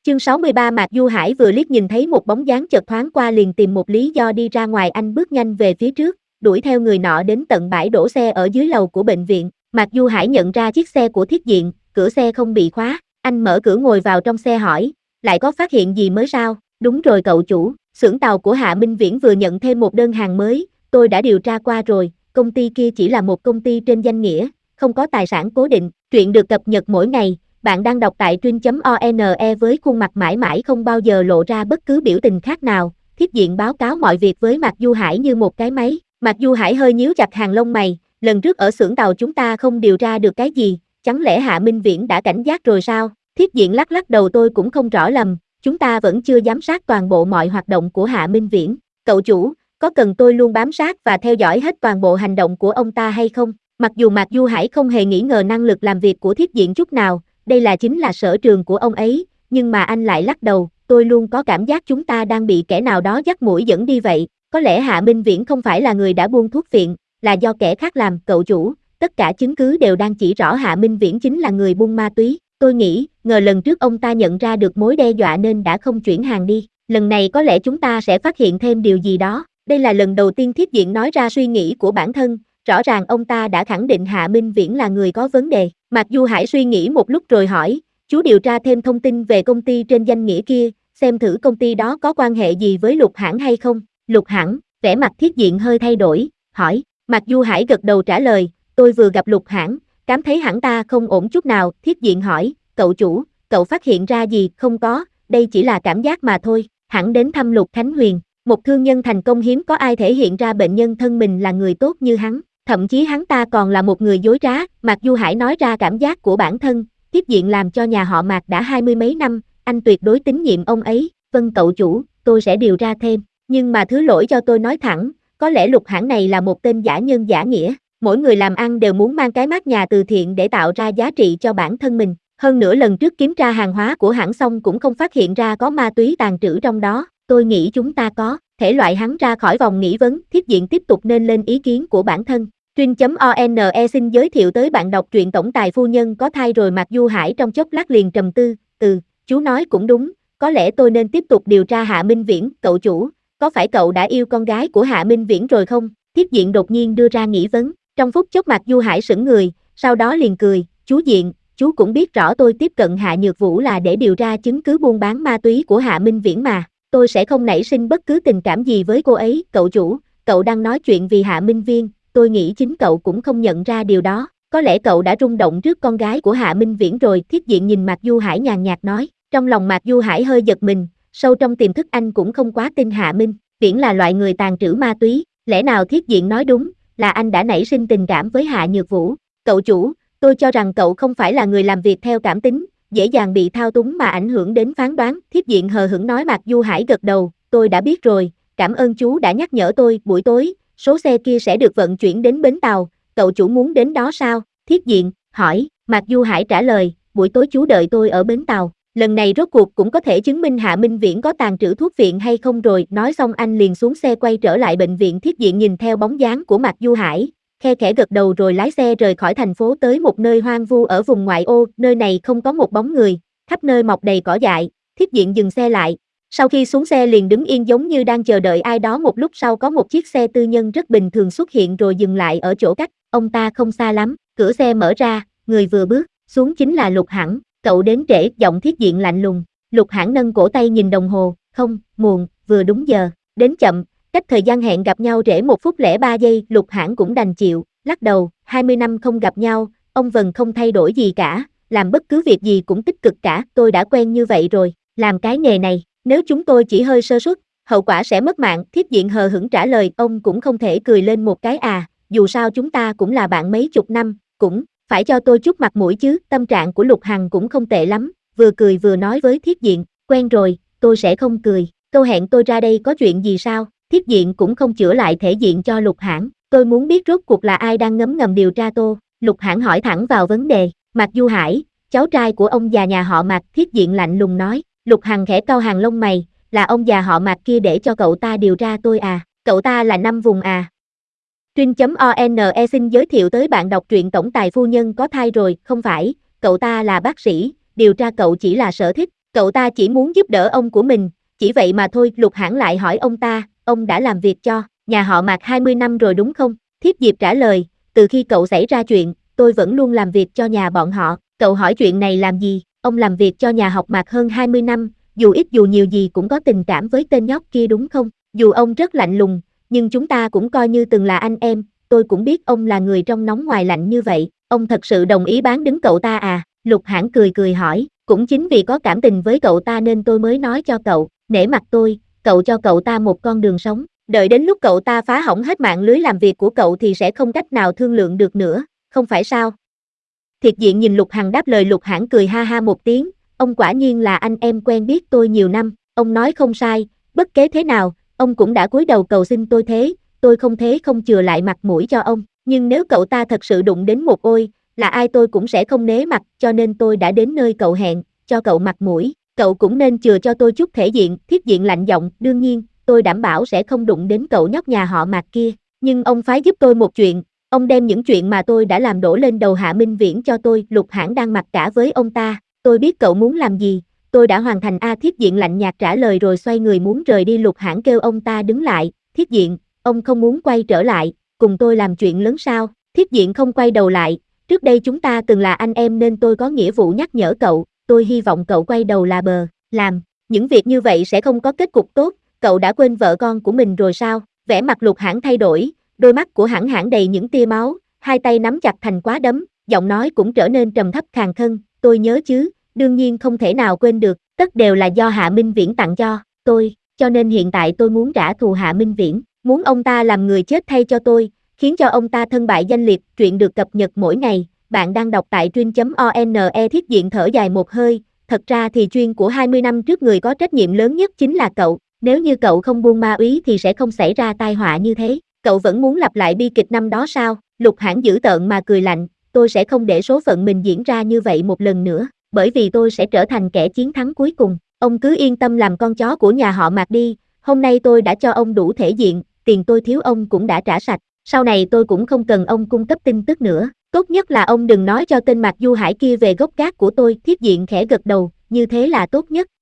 Chương 63 Mạc Du Hải vừa liếc nhìn thấy một bóng dáng chợt thoáng qua liền tìm một lý do đi ra ngoài, anh bước nhanh về phía trước, đuổi theo người nọ đến tận bãi đổ xe ở dưới lầu của bệnh viện. Mạc Du Hải nhận ra chiếc xe của Thiết Diện, cửa xe không bị khóa, anh mở cửa ngồi vào trong xe hỏi, lại có phát hiện gì mới sao? Đúng rồi cậu chủ, xưởng tàu của Hạ Minh Viễn vừa nhận thêm một đơn hàng mới, tôi đã điều tra qua rồi, công ty kia chỉ là một công ty trên danh nghĩa, không có tài sản cố định. Truyện được cập nhật mỗi ngày. Bạn đang đọc tại truyện.one với khuôn mặt mãi mãi không bao giờ lộ ra bất cứ biểu tình khác nào. Thiết Diện báo cáo mọi việc với Mạc Du Hải như một cái máy. Mạc Du Hải hơi nhíu chặt hàng lông mày, lần trước ở xưởng tàu chúng ta không điều ra được cái gì, chẳng lẽ Hạ Minh Viễn đã cảnh giác rồi sao? Thiết Diện lắc lắc đầu, tôi cũng không rõ lắm, chúng ta vẫn chưa giám sát toàn bộ mọi hoạt động của Hạ Minh Viễn. Cậu chủ, có cần tôi luôn bám sát và theo dõi hết toàn bộ hành động của ông ta hay không? Mặc dù Mạc Du Hải không hề nghi ngờ năng lực làm việc của Thiết Diện chút nào, đây chính là sở trường của ông ấy, nhưng mà anh lại lắc đầu, tôi luôn có cảm giác chúng ta đang bị kẻ nào đó dắt mũi dẫn đi vậy, có lẽ Hạ Minh Viễn không phải là người đã buôn thuốc phiện, là do kẻ khác làm, cậu chủ, tất cả chứng cứ đều đang chỉ rõ Hạ Minh Viễn chính là người buôn ma túy, tôi nghĩ, ngờ lần trước ông ta nhận ra được mối đe dọa nên đã không chuyển hàng đi, lần này có lẽ chúng ta sẽ phát hiện thêm điều gì đó, đây là lần đầu tiên Thiết Diện nói ra suy nghĩ của bản thân. Rõ ràng ông ta đã khẳng định Hạ Minh Viễn là người có vấn đề. Mạc Du Hải suy nghĩ một lúc rồi hỏi, chú điều tra thêm thông tin về công ty trên danh nghĩa kia, xem thử công ty đó có quan hệ gì với Lục Hãn hay không. Lục Hãn, vẻ mặt Thiết Diện hơi thay đổi, hỏi. Mạc Du Hải gật đầu trả lời, tôi vừa gặp Lục Hãn, cảm thấy hẳn ta không ổn chút nào. Thiết Diện hỏi, cậu chủ, cậu phát hiện ra gì? Không có, đây chỉ là cảm giác mà thôi. Hẳn đến thăm Lục Khánh Huyền, một thương nhân thành công hiếm có ai thể hiện ra bệnh nhân thân mình là người tốt như hắn. Thậm chí hắn ta còn là một người dối trá. Mạc Du Hải nói ra cảm giác của bản thân, Thiết Diện làm cho nhà họ Mạc đã 20 mấy năm, anh tuyệt đối tín nhiệm ông ấy. Vâng cậu chủ, tôi sẽ điều tra thêm, nhưng mà thứ lỗi cho tôi nói thẳng, có lẽ Lục Hãn này là một tên giả nhân giả nghĩa, mỗi người làm ăn đều muốn mang cái mác nhà từ thiện để tạo ra giá trị cho bản thân mình. Hơn nữa lần trước kiểm tra hàng hóa của hãng xong cũng không phát hiện ra có ma túy tàng trữ trong đó, tôi nghĩ chúng ta có thể loại hắn ra khỏi vòng nghi vấn. Thiết Diện tiếp tục nên lên ý kiến của bản thân. Truyện.one xin giới thiệu tới bạn đọc truyện tổng tài phu nhân có thai rồi. Mạc Du Hải trong chốc lát liền trầm tư, chú nói cũng đúng, có lẽ tôi nên tiếp tục điều tra Hạ Minh Viễn. Cậu chủ, có phải cậu đã yêu con gái của Hạ Minh Viễn rồi không? Thiết Diện đột nhiên đưa ra nghi vấn, trong phút chốc Mạc Du Hải sững người, sau đó liền cười, chú Diện, chú cũng biết rõ tôi tiếp cận Hạ Nhược Vũ là để điều tra chứng cứ buôn bán ma túy của Hạ Minh Viễn mà, tôi sẽ không nảy sinh bất cứ tình cảm gì với cô ấy. Cậu chủ, cậu đang nói chuyện vì Hạ Minh Viễn. Tôi nghĩ chính cậu cũng không nhận ra điều đó, có lẽ cậu đã rung động trước con gái của Hạ Minh Viễn rồi. Thiết Diện nhìn Mạc Du Hải nhàn nhạt nói, trong lòng Mạc Du Hải hơi giật mình, sâu trong tiềm thức anh cũng không quá tin Hạ Minh Viễn là loại người tàn trữ ma túy, lẽ nào Thiết Diện nói đúng, là anh đã nảy sinh tình cảm với Hạ Nhược Vũ. Cậu chủ, tôi cho rằng cậu không phải là người làm việc theo cảm tính, dễ dàng bị thao túng mà ảnh hưởng đến phán đoán. Thiết Diện hờ hững nói. Mạc Du Hải gật đầu, tôi đã biết rồi, cảm ơn chú đã nhắc nhở tôi. Buổi tối số xe kia sẽ được vận chuyển đến bến tàu, cậu chủ muốn đến đó sao? Thiết Diện hỏi. Mạc Du Hải trả lời, buổi tối chú đợi tôi ở bến tàu, lần này rốt cuộc cũng có thể chứng minh Hạ Minh Viễn có tàng trữ thuốc phiện hay không rồi. Nói xong anh liền xuống xe quay trở lại bệnh viện. Thiết Diện nhìn theo bóng dáng của Mạc Du Hải, khe khẽ gật đầu rồi lái xe rời khỏi thành phố tới một nơi hoang vu ở vùng ngoại ô, nơi này không có một bóng người, khắp nơi mọc đầy cỏ dại. Thiết Diện dừng xe lại. Sau khi xuống xe liền đứng yên giống như đang chờ đợi ai đó. Một lúc sau có một chiếc xe tư nhân rất bình thường xuất hiện rồi dừng lại ở chỗ cách ông ta không xa lắm, cửa xe mở ra, người vừa bước xuống chính là Lục Hãn. Cậu đến trễ, giọng Thiết Diện lạnh lùng. Lục Hãn nâng cổ tay nhìn đồng hồ, không, muộn, vừa đúng giờ, đến chậm, cách thời gian hẹn gặp nhau trễ 1 phút 03 giây. Lục Hãn cũng đành chịu, lắc đầu, 20 năm không gặp nhau, ông Vân không thay đổi gì cả, làm bất cứ việc gì cũng tích cực cả, tôi đã quen như vậy rồi, làm cái nghề này. Nếu chúng tôi chỉ hơi sơ suất, hậu quả sẽ mất mạng. Thiết Diện hờ hững trả lời. Ông cũng không thể cười lên một cái à, dù sao chúng ta cũng là bạn mấy chục năm, cũng phải cho tôi chút mặt mũi chứ. Tâm trạng của Lục Hằng cũng không tệ lắm, vừa cười vừa nói với Thiết Diện, quen rồi, tôi sẽ không cười, câu hẹn tôi ra đây có chuyện gì sao? Thiết Diện cũng không chữa lại thể diện cho Lục Hãn, tôi muốn biết rốt cuộc là ai đang ngấm ngầm điều tra tôi. Lục Hãn hỏi thẳng vào vấn đề. Mạc Du Hải, cháu trai của ông già nhà họ Mạc. Thiết Diện lạnh lùng nói. Lục Hằng khẽ cau hàng lông mày, là ông già họ Mạc kia để cho cậu ta điều tra tôi à? Cậu ta là Năm Vùng à? Truyện.one xin giới thiệu tới bạn đọc truyện tổng tài phu nhân có thai rồi. Không phải, cậu ta là bác sĩ, điều tra cậu chỉ là sở thích. Cậu ta chỉ muốn giúp đỡ ông của mình, chỉ vậy mà thôi. Lục Hãn lại hỏi ông ta, ông đã làm việc cho nhà họ Mạc 20 năm rồi đúng không? Thiếp Diệp trả lời, từ khi cậu xảy ra chuyện, tôi vẫn luôn làm việc cho nhà bọn họ. Cậu hỏi chuyện này làm gì? Ông làm việc cho nhà học Mạc hơn 20 năm, dù ít dù nhiều gì cũng có tình cảm với tên nhóc kia đúng không? Dù ông rất lạnh lùng, nhưng chúng ta cũng coi như từng là anh em, tôi cũng biết ông là người trong nóng ngoài lạnh như vậy. Ông thật sự đồng ý bán đứng cậu ta à? Lục Hãn cười cười hỏi, cũng chính vì có cảm tình với cậu ta nên tôi mới nói cho cậu, nể mặt tôi, cậu cho cậu ta một con đường sống. Đợi đến lúc cậu ta phá hỏng hết mạng lưới làm việc của cậu thì sẽ không cách nào thương lượng được nữa, không phải sao? Thiệt Diện nhìn Lục Hằng đáp lời. Lục Hãn cười ha ha một tiếng, ông quả nhiên là anh em quen biết tôi nhiều năm, ông nói không sai, bất kể thế nào, ông cũng đã cúi đầu cầu xin tôi thế, tôi không thế không chừa lại mặt mũi cho ông, nhưng nếu cậu ta thật sự đụng đến một ôi, là ai tôi cũng sẽ không nể mặt, cho nên tôi đã đến nơi cậu hẹn, cho cậu mặt mũi, cậu cũng nên chừa cho tôi chút thể diện. Thiết Diện lạnh giọng, đương nhiên, tôi đảm bảo sẽ không đụng đến cậu nhóc nhà họ Mạc kia, nhưng ông phải giúp tôi một chuyện. Ông đem những chuyện mà tôi đã làm đổ lên đầu Hạ Minh Viễn cho tôi. Lục Hãn đang mặc cả với ông ta, tôi biết cậu muốn làm gì, tôi đã hoàn thành a. Thiết Diện lạnh nhạt trả lời rồi xoay người muốn rời đi. Lục Hãn kêu ông ta đứng lại, Thiết Diện, ông không muốn quay trở lại, cùng tôi làm chuyện lớn sao? Thiết Diện không quay đầu lại, trước đây chúng ta từng là anh em nên tôi có nghĩa vụ nhắc nhở cậu, tôi hy vọng cậu quay đầu là bờ, làm, những việc như vậy sẽ không có kết cục tốt, cậu đã quên vợ con của mình rồi sao? Vẻ mặt Lục Hãn thay đổi, đôi mắt của Hãn đầy những tia máu, hai tay nắm chặt thành quả đấm, giọng nói cũng trở nên trầm thấp khàn khân, tôi nhớ chứ, đương nhiên không thể nào quên được, tất đều là do Hạ Minh Viễn tặng cho tôi, cho nên hiện tại tôi muốn trả thù Hạ Minh Viễn, muốn ông ta làm người chết thay cho tôi, khiến cho ông ta thân bại danh liệt. Truyện được cập nhật mỗi ngày, bạn đang đọc tại truyện.one. Thiết Diện thở dài một hơi, thật ra thì chuyên của 20 năm trước người có trách nhiệm lớn nhất chính là cậu, nếu như cậu không buông ma úy thì sẽ không xảy ra tai họa như thế. Cậu vẫn muốn lặp lại bi kịch năm đó sao? Lục Hãn dữ tợn mà cười lạnh, tôi sẽ không để số phận mình diễn ra như vậy một lần nữa, bởi vì tôi sẽ trở thành kẻ chiến thắng cuối cùng. Ông cứ yên tâm làm con chó của nhà họ Mạc đi, hôm nay tôi đã cho ông đủ thể diện, tiền tôi thiếu ông cũng đã trả sạch, sau này tôi cũng không cần ông cung cấp tin tức nữa, tốt nhất là ông đừng nói cho tên Mạc Du Hải kia về gốc gác của tôi. Thiết Diện khẽ gật đầu, như thế là tốt nhất,